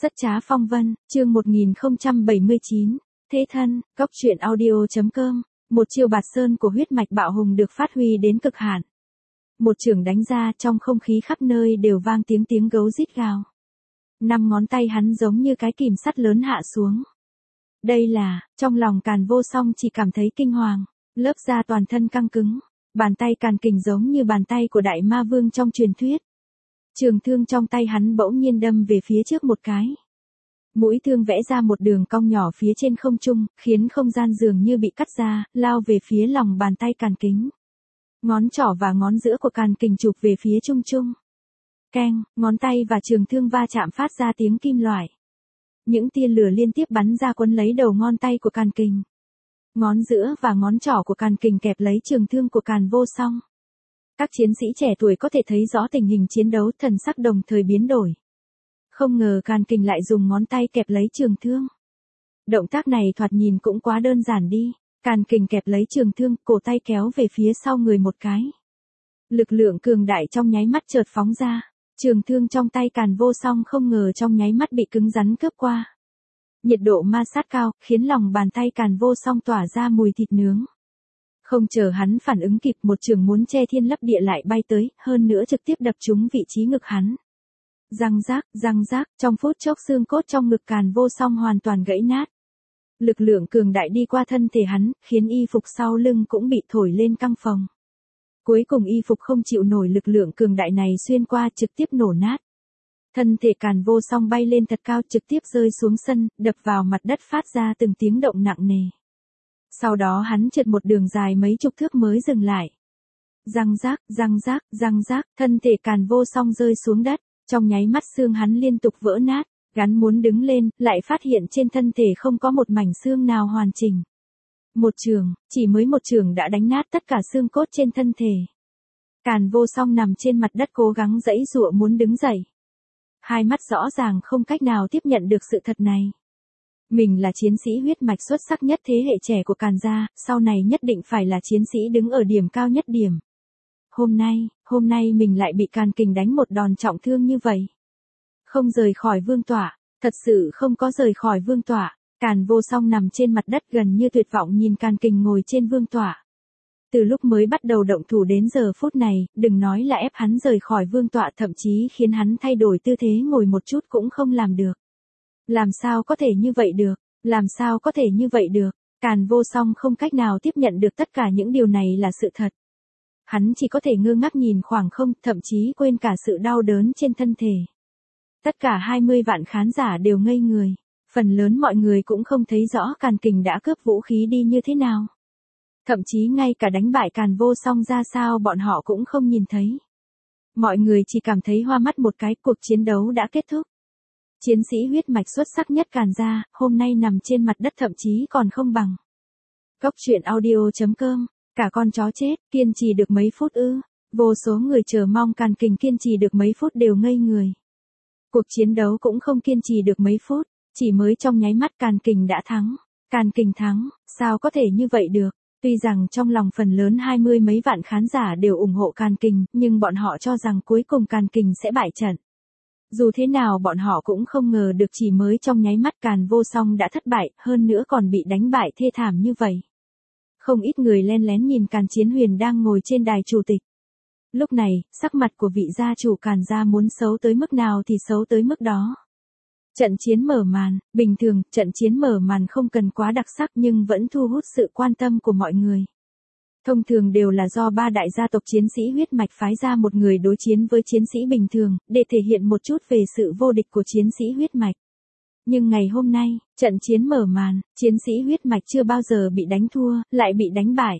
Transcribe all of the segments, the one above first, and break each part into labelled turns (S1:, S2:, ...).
S1: Rất trá phong vân, chương 1079, Thế thân, Cốc truyện audio.com, một chiêu bạt sơn của huyết mạch bạo hùng được phát huy đến cực hạn. Một chưởng đánh ra trong không khí khắp nơi đều vang tiếng gấu rít gào. 5 ngón tay hắn giống như cái kìm sắt lớn hạ xuống. Đây là, trong lòng Càn Vô Song chỉ cảm thấy kinh hoàng, lớp da toàn thân căng cứng, bàn tay Càn Kình giống như bàn tay của đại ma vương trong truyền thuyết. Trường thương trong tay hắn bỗng nhiên đâm về phía trước một cái. Mũi thương vẽ ra một đường cong nhỏ phía trên không trung, khiến không gian dường như bị cắt ra, lao về phía lòng bàn tay Càn Kính. Ngón trỏ và ngón giữa của Càn Kình chụp về phía trung trung. Keng, ngón tay và trường thương va chạm phát ra tiếng kim loại. Những tia lửa liên tiếp bắn ra quấn lấy đầu ngón tay của Càn Kình. Ngón giữa và ngón trỏ của Càn Kình kẹp lấy trường thương của Càn Vô Song. Các chiến sĩ trẻ tuổi có thể thấy rõ tình hình chiến đấu, thần sắc đồng thời biến đổi. Không ngờ Càn Kình lại dùng ngón tay kẹp lấy trường thương. Động tác này thoạt nhìn cũng quá đơn giản đi. Càn Kình kẹp lấy trường thương, cổ tay kéo về phía sau người một cái. Lực lượng cường đại trong nháy mắt chợt phóng ra. Trường thương trong tay Càn Vô Song không ngờ trong nháy mắt bị cứng rắn cướp qua. Nhiệt độ ma sát cao, khiến lòng bàn tay Càn Vô Song tỏa ra mùi thịt nướng. Không chờ hắn phản ứng kịp, một chưởng muốn che thiên lấp địa lại bay tới, hơn nữa trực tiếp đập trúng vị trí ngực hắn. Răng rác, trong phút chốc xương cốt trong ngực Càn Vô Song hoàn toàn gãy nát. Lực lượng cường đại đi qua thân thể hắn, khiến y phục sau lưng cũng bị thổi lên căng phồng. Cuối cùng y phục không chịu nổi lực lượng cường đại này xuyên qua, trực tiếp nổ nát. Thân thể Càn Vô Song bay lên thật cao, trực tiếp rơi xuống sân, đập vào mặt đất phát ra từng tiếng động nặng nề. Sau đó hắn trượt một đường dài mấy chục thước mới dừng lại. Răng rác, thân thể Càn Vô Song rơi xuống đất, trong nháy mắt xương hắn liên tục vỡ nát, gắn muốn đứng lên, lại phát hiện trên thân thể không có một mảnh xương nào hoàn chỉnh. Chỉ mới một chưởng đã đánh nát tất cả xương cốt trên thân thể. Càn Vô Song nằm trên mặt đất cố gắng giãy giụa muốn đứng dậy. Hai mắt rõ ràng không cách nào tiếp nhận được sự thật này. Mình là chiến sĩ huyết mạch xuất sắc nhất thế hệ trẻ của Càn gia, sau này nhất định phải là chiến sĩ đứng ở điểm cao nhất điểm. Hôm nay mình lại bị Càn Kình đánh một đòn trọng thương như vậy. Không rời khỏi vương tọa, thật sự không có rời khỏi vương tọa. Càn Vô Song nằm trên mặt đất gần như tuyệt vọng nhìn Càn Kình ngồi trên vương tọa. Từ lúc mới bắt đầu động thủ đến giờ phút này, đừng nói là ép hắn rời khỏi vương tọa, thậm chí khiến hắn thay đổi tư thế ngồi một chút cũng không làm được. Làm sao có thể như vậy được? Càn Vô Song không cách nào tiếp nhận được tất cả những điều này là sự thật. Hắn chỉ có thể ngơ ngác nhìn khoảng không, thậm chí quên cả sự đau đớn trên thân thể. Tất cả 20 vạn khán giả đều ngây người. Phần lớn mọi người cũng không thấy rõ Càn Kình đã cướp vũ khí đi như thế nào. Thậm chí ngay cả đánh bại Càn Vô Song ra sao bọn họ cũng không nhìn thấy. Mọi người chỉ cảm thấy hoa mắt một cái, cuộc chiến đấu đã kết thúc. Chiến sĩ huyết mạch xuất sắc nhất Càn gia, hôm nay nằm trên mặt đất thậm chí còn không bằng. Cốc truyện audio.com, cả con chó chết, kiên trì được mấy phút ư? Vô số người chờ mong Càn Kình kiên trì được mấy phút đều ngây người. Cuộc chiến đấu cũng không kiên trì được mấy phút, chỉ mới trong nháy mắt Càn Kình đã thắng. Càn Kình thắng, sao có thể như vậy được? Tuy rằng trong lòng phần lớn 20 mấy vạn khán giả đều ủng hộ Càn Kình, nhưng bọn họ cho rằng cuối cùng Càn Kình sẽ bại trận. Dù thế nào bọn họ cũng không ngờ được chỉ mới trong nháy mắt Càn Vô Song đã thất bại, hơn nữa còn bị đánh bại thê thảm như vậy. Không ít người len lén nhìn Càn Chiến Huyền đang ngồi trên đài chủ tịch. Lúc này, sắc mặt của vị gia chủ Càn gia muốn xấu tới mức nào thì xấu tới mức đó. Trận chiến mở màn, bình thường, trận chiến mở màn không cần quá đặc sắc nhưng vẫn thu hút sự quan tâm của mọi người. Thông thường đều là do 3 đại gia tộc chiến sĩ huyết mạch phái ra một người đối chiến với chiến sĩ bình thường, để thể hiện một chút về sự vô địch của chiến sĩ huyết mạch. Nhưng ngày hôm nay, trận chiến mở màn, chiến sĩ huyết mạch chưa bao giờ bị đánh thua, lại bị đánh bại.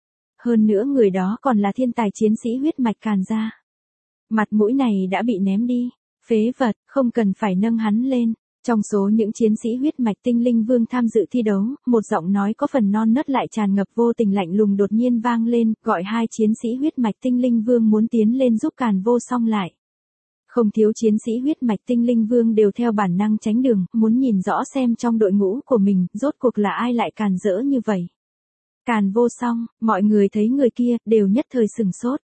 S1: Hơn nữa người đó còn là thiên tài chiến sĩ huyết mạch Càn gia. Mặt mũi này đã bị ném đi. Phế vật, không cần phải nâng hắn lên. Trong số những chiến sĩ huyết mạch tinh linh vương tham dự thi đấu, một giọng nói có phần non nớt lại tràn ngập vô tình lạnh lùng đột nhiên vang lên, gọi 2 chiến sĩ huyết mạch tinh linh vương muốn tiến lên giúp Càn Vô Song lại. Không thiếu chiến sĩ huyết mạch tinh linh vương đều theo bản năng tránh đường, muốn nhìn rõ xem trong đội ngũ của mình, rốt cuộc là ai lại càn rỡ như vậy. Càn Vô Song, mọi người thấy người kia, đều nhất thời sửng sốt.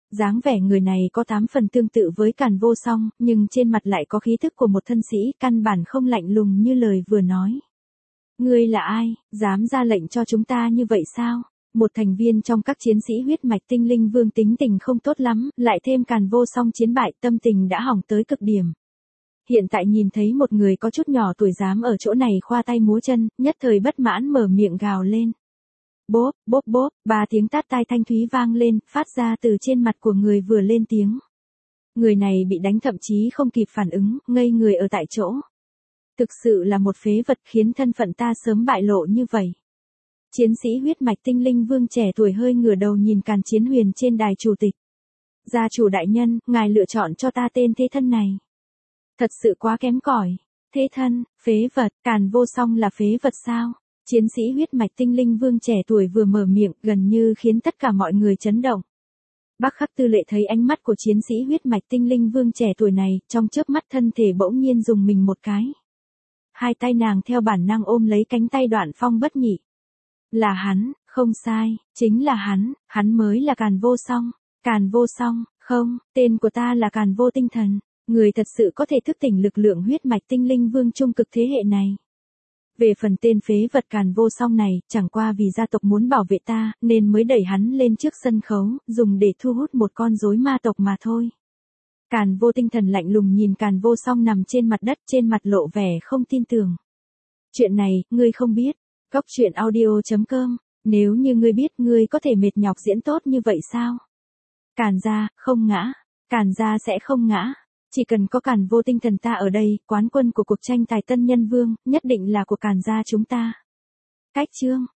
S1: Dáng vẻ người này có 8 phần tương tự với Càn Vô Song, nhưng trên mặt lại có khí thức của một thân sĩ, căn bản không lạnh lùng như lời vừa nói. Ngươi là ai, dám ra lệnh cho chúng ta như vậy sao? Một thành viên trong các chiến sĩ huyết mạch tinh linh vương tính tình không tốt lắm, lại thêm Càn Vô Song chiến bại, tâm tình đã hỏng tới cực điểm. Hiện tại nhìn thấy một người có chút nhỏ tuổi dám ở chỗ này khoa tay múa chân, nhất thời bất mãn mở miệng gào lên. Bốp, bốp bốp, 3 tiếng tát tai thanh thúy vang lên, phát ra từ trên mặt của người vừa lên tiếng. Người này bị đánh thậm chí không kịp phản ứng, ngây người ở tại chỗ. Thực sự là một phế vật, khiến thân phận ta sớm bại lộ như vậy. Chiến sĩ huyết mạch tinh linh vương trẻ tuổi hơi ngửa đầu nhìn Càn Chiến Huyền trên đài chủ tịch. Gia chủ đại nhân, ngài lựa chọn cho ta tên thế thân này. Thật sự quá kém cỏi. Thế thân, phế vật, Càn Vô Song là phế vật sao? Chiến sĩ huyết mạch tinh linh vương trẻ tuổi vừa mở miệng, gần như khiến tất cả mọi người chấn động. Bác Khắc Tư Lệ thấy ánh mắt của chiến sĩ huyết mạch tinh linh vương trẻ tuổi này, trong chớp mắt thân thể bỗng nhiên rùng mình một cái. Hai tay nàng theo bản năng ôm lấy cánh tay Đoạn Phong Bất Nhị. Là hắn, không sai, chính là hắn mới là Càn Vô Song. Càn Vô Song, không, tên của ta là Càn Vô Tinh Thần, người thật sự có thể thức tỉnh lực lượng huyết mạch tinh linh vương trung cực thế hệ này. Về phần tên phế vật Càn Vô Song này, chẳng qua vì gia tộc muốn bảo vệ ta, nên mới đẩy hắn lên trước sân khấu, dùng để thu hút một con rối ma tộc mà thôi. Càn Vô Tinh Thần lạnh lùng nhìn Càn Vô Song nằm trên mặt đất, trên mặt lộ vẻ không tin tưởng. Chuyện này, ngươi không biết. Góc truyện audio.com, nếu như ngươi biết, ngươi có thể mệt nhọc diễn tốt như vậy sao? Càn gia, không ngã. Càn gia sẽ không ngã. Chỉ cần có Càn Vô Tinh Thần ta ở đây, quán quân của cuộc tranh tài Tân Nhân Vương, nhất định là của Càn gia chúng ta. Cách chương.